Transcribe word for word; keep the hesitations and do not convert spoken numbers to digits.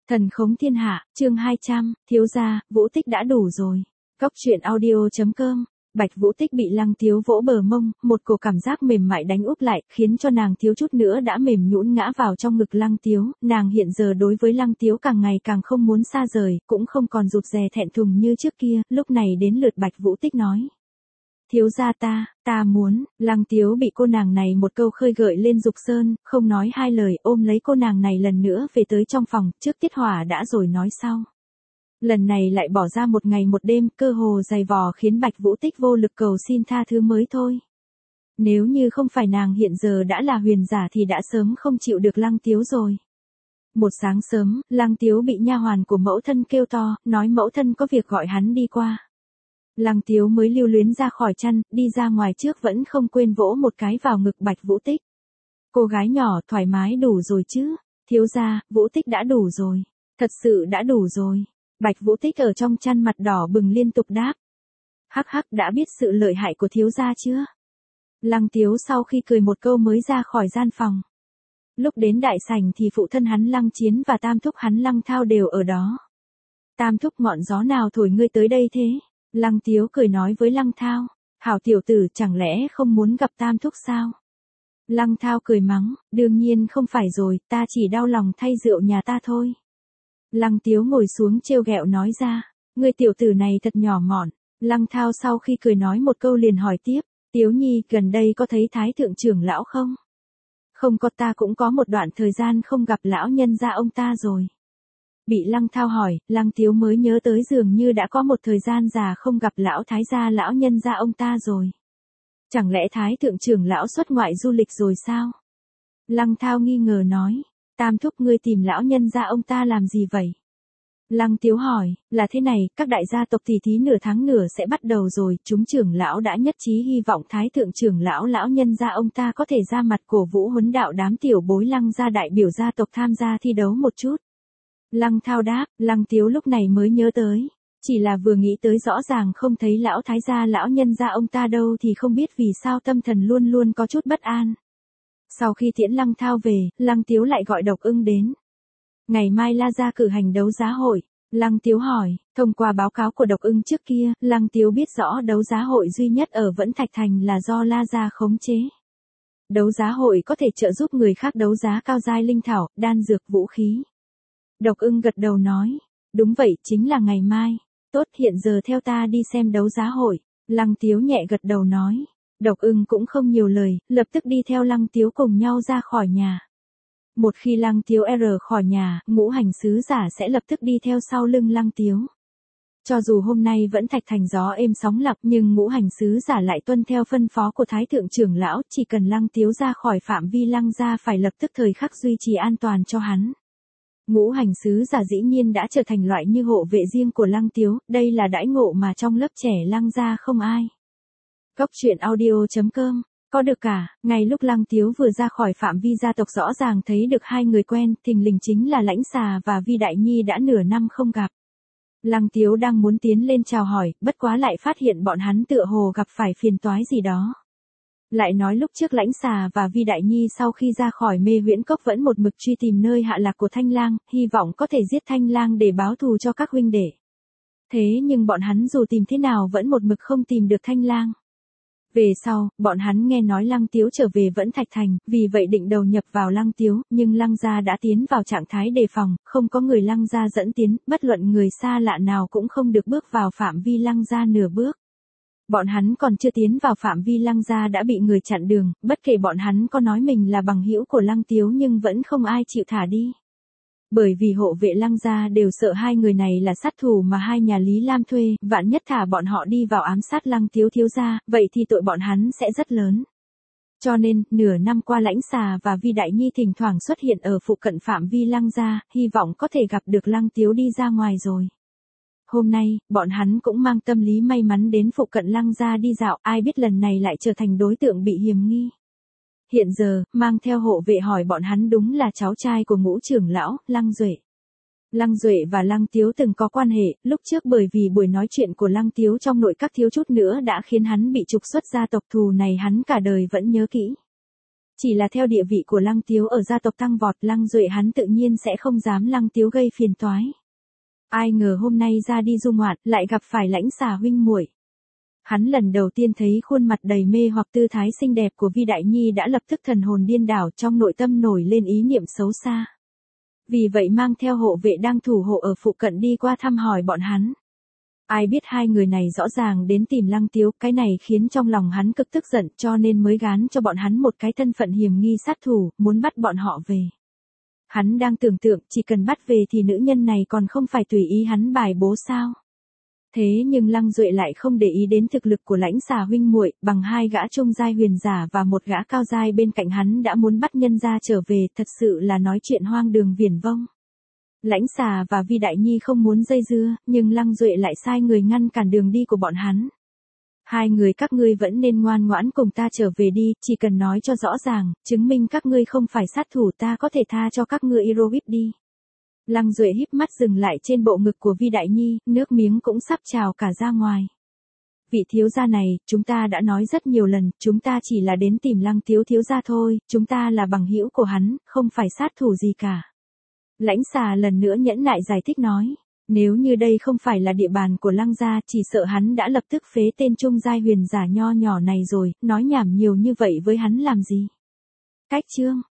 Thần khống thiên hạ, chương hai trăm, thiếu gia, Vũ Tích đã đủ rồi. Cốc truyện audio chấm com. Bạch Vũ Tích bị Lăng Tiếu vỗ bờ mông, một cổ cảm giác mềm mại đánh úp lại, khiến cho nàng thiếu chút nữa đã mềm nhũn ngã vào trong ngực Lăng Tiếu. Nàng hiện giờ đối với Lăng Tiếu càng ngày càng không muốn xa rời, cũng không còn rụt rè thẹn thùng như trước kia. Lúc này đến lượt Bạch Vũ Tích nói: thiếu gia ta, ta muốn. Lăng Tiếu bị cô nàng này một câu khơi gợi lên dục sơn, không nói hai lời, ôm lấy cô nàng này lần nữa về tới trong phòng, trước tiết hỏa đã rồi nói sau. Lần này lại bỏ ra một ngày một đêm, cơ hồ dày vò khiến Bạch Vũ Tích vô lực cầu xin tha thứ mới thôi. Nếu như không phải nàng hiện giờ đã là huyền giả thì đã sớm không chịu được Lăng Tiếu rồi. Một sáng sớm, Lăng Tiếu bị nha hoàn của mẫu thân kêu to, nói mẫu thân có việc gọi hắn đi qua. Lăng Tiếu mới lưu luyến ra khỏi chăn, đi ra ngoài trước vẫn không quên vỗ một cái vào ngực Bạch Vũ Tích. Cô gái nhỏ, thoải mái đủ rồi chứ? Thiếu gia, Vũ Tích đã đủ rồi. Thật sự đã đủ rồi. Bạch Vũ Tích ở trong chăn mặt đỏ bừng liên tục đáp. Hắc hắc, đã biết sự lợi hại của thiếu gia chưa? Lăng Tiếu sau khi cười một câu mới ra khỏi gian phòng. Lúc đến đại sảnh thì phụ thân hắn Lăng Chiến và tam thúc hắn Lăng Thao đều ở đó. Tam thúc, ngọn gió nào thổi ngươi tới đây thế? Lăng Tiếu cười nói với Lăng Thao. Hảo tiểu tử, chẳng lẽ không muốn gặp tam thúc sao? Lăng Thao cười mắng, đương nhiên không phải rồi, ta chỉ đau lòng thay rượu nhà ta thôi. Lăng Tiếu ngồi xuống trêu ghẹo nói ra, ngươi tiểu tử này thật nhỏ mọn. Lăng Thao sau khi cười nói một câu liền hỏi tiếp, Tiếu Nhi, gần đây có thấy Thái thượng trưởng lão không? Không có, ta cũng có một đoạn thời gian không gặp lão nhân gia ông ta rồi. Bị Lăng Thao hỏi, Lăng Tiếu mới nhớ tới dường như đã có một thời gian già không gặp lão thái gia lão nhân gia ông ta rồi. Chẳng lẽ Thái thượng trưởng lão xuất ngoại du lịch rồi sao? Lăng Thao nghi ngờ nói, tam thúc, ngươi tìm lão nhân gia ông ta làm gì vậy? Lăng Tiếu hỏi, là thế này, các đại gia tộc tỷ thí nửa tháng nửa sẽ bắt đầu rồi, chúng trưởng lão đã nhất trí hy vọng Thái thượng trưởng lão lão nhân gia ông ta có thể ra mặt cổ vũ huấn đạo đám tiểu bối Lăng gia đại biểu gia tộc tham gia thi đấu một chút. Lăng Thao đáp, Lăng Tiếu lúc này mới nhớ tới. Chỉ là vừa nghĩ tới rõ ràng không thấy lão thái gia lão nhân gia ông ta đâu thì không biết vì sao tâm thần luôn luôn có chút bất an. Sau khi tiễn Lăng Thao về, Lăng Tiếu lại gọi Độc Ưng đến. Ngày mai La gia cử hành đấu giá hội. Lăng Tiếu hỏi, thông qua báo cáo của Độc Ưng trước kia, Lăng Tiếu biết rõ đấu giá hội duy nhất ở Vẫn Thạch Thành là do La gia khống chế. Đấu giá hội có thể trợ giúp người khác đấu giá cao giai linh thảo, đan dược, vũ khí. Độc Ưng gật đầu nói, đúng vậy, chính là ngày mai. Tốt, hiện giờ theo ta đi xem đấu giá hội. Lăng Tiếu nhẹ gật đầu nói. Độc Ưng cũng không nhiều lời, lập tức đi theo Lăng Tiếu cùng nhau ra khỏi nhà. Một khi Lăng Tiếu rời khỏi nhà, ngũ hành sứ giả sẽ lập tức đi theo sau lưng Lăng Tiếu. Cho dù hôm nay vẫn Thạch Thành gió êm sóng lặng, nhưng ngũ hành sứ giả lại tuân theo phân phó của Thái thượng trưởng lão, chỉ cần Lăng Tiếu ra khỏi phạm vi Lăng gia phải lập tức thời khắc duy trì an toàn cho hắn. Ngũ hành sứ giả dĩ nhiên đã trở thành loại như hộ vệ riêng của Lăng Tiếu, đây là đãi ngộ mà trong lớp trẻ Lăng gia không ai. Cốc truyện audio chấm com. Có được cả, ngay lúc Lăng Tiếu vừa ra khỏi phạm vi gia tộc rõ ràng thấy được hai người quen, thình lình chính là Lãnh Xà và Vi Đại Nhi đã nửa năm không gặp. Lăng Tiếu đang muốn tiến lên chào hỏi, bất quá lại phát hiện bọn hắn tựa hồ gặp phải phiền toái gì đó. Lại nói lúc trước Lãnh Xà và Vi Đại Nhi sau khi ra khỏi mê huyễn cốc vẫn một mực truy tìm nơi hạ lạc của Thanh Lang, hy vọng có thể giết Thanh Lang để báo thù cho các huynh đệ. Thế nhưng bọn hắn dù tìm thế nào vẫn một mực không tìm được Thanh Lang. Về sau, bọn hắn nghe nói Lăng Tiếu trở về Vẫn Thạch Thành, vì vậy định đầu nhập vào Lăng Tiếu, nhưng Lăng gia đã tiến vào trạng thái đề phòng, không có người Lăng gia dẫn tiến, bất luận người xa lạ nào cũng không được bước vào phạm vi Lăng gia nửa bước. Bọn hắn còn chưa tiến vào phạm vi Lăng gia đã bị người chặn đường, bất kể bọn hắn có nói mình là bằng hữu của Lăng Tiếu nhưng vẫn không ai chịu thả đi. Bởi vì hộ vệ Lăng gia đều sợ hai người này là sát thủ mà hai nhà Lý Lam thuê, vạn nhất thả bọn họ đi vào ám sát Lăng Tiếu thiếu gia, vậy thì tội bọn hắn sẽ rất lớn. Cho nên, nửa năm qua Lãnh Xà và Vi Đại Nhi thỉnh thoảng xuất hiện ở phụ cận phạm vi Lăng gia, hy vọng có thể gặp được Lăng Tiếu đi ra ngoài rồi. Hôm nay, bọn hắn cũng mang tâm lý may mắn đến phụ cận Lăng gia đi dạo, ai biết lần này lại trở thành đối tượng bị hiềm nghi. Hiện giờ, mang theo hộ vệ hỏi bọn hắn đúng là cháu trai của ngũ trưởng lão, Lăng Duệ. Lăng Duệ và Lăng Tiếu từng có quan hệ, lúc trước bởi vì buổi nói chuyện của Lăng Tiếu trong nội các thiếu chút nữa đã khiến hắn bị trục xuất gia tộc, thù này hắn cả đời vẫn nhớ kỹ. Chỉ là theo địa vị của Lăng Tiếu ở gia tộc tăng vọt, Lăng Duệ hắn tự nhiên sẽ không dám Lăng Tiếu gây phiền toái. Ai ngờ hôm nay ra đi du ngoạn, lại gặp phải Lãnh Xà huynh muội. Hắn lần đầu tiên thấy khuôn mặt đầy mê hoặc tư thái xinh đẹp của Vi Đại Nhi đã lập tức thần hồn điên đảo, trong nội tâm nổi lên ý niệm xấu xa. Vì vậy mang theo hộ vệ đang thủ hộ ở phụ cận đi qua thăm hỏi bọn hắn. Ai biết hai người này rõ ràng đến tìm Lăng Tiếu, cái này khiến trong lòng hắn cực tức giận, cho nên mới gán cho bọn hắn một cái thân phận hiểm nghi sát thủ, muốn bắt bọn họ về. Hắn đang tưởng tượng, chỉ cần bắt về thì nữ nhân này còn không phải tùy ý hắn bài bố sao. Thế nhưng Lăng Duệ lại không để ý đến thực lực của Lãnh Xà huynh muội, bằng hai gã trung giai huyền giả và một gã cao giai bên cạnh hắn đã muốn bắt nhân gia trở về, thật sự là nói chuyện hoang đường viển vông. Lãnh Xà và Vi Đại Nhi không muốn dây dưa, nhưng Lăng Duệ lại sai người ngăn cản đường đi của bọn hắn. Hai người các ngươi vẫn nên ngoan ngoãn cùng ta trở về đi, chỉ cần nói cho rõ ràng, chứng minh các ngươi không phải sát thủ, ta có thể tha cho các ngươi Irowip đi. Lăng Duệ híp mắt dừng lại trên bộ ngực của Vi Đại Nhi, nước miếng cũng sắp trào cả ra ngoài. Vị thiếu gia này, chúng ta đã nói rất nhiều lần, chúng ta chỉ là đến tìm Lăng Tiếu thiếu gia thôi, chúng ta là bằng hữu của hắn, không phải sát thủ gì cả. Lãnh Xà lần nữa nhẫn nại giải thích nói, nếu như đây không phải là địa bàn của Lăng gia, chỉ sợ hắn đã lập tức phế tên trung giai huyền giả nho nhỏ này rồi, nói nhảm nhiều như vậy với hắn làm gì. Cách chương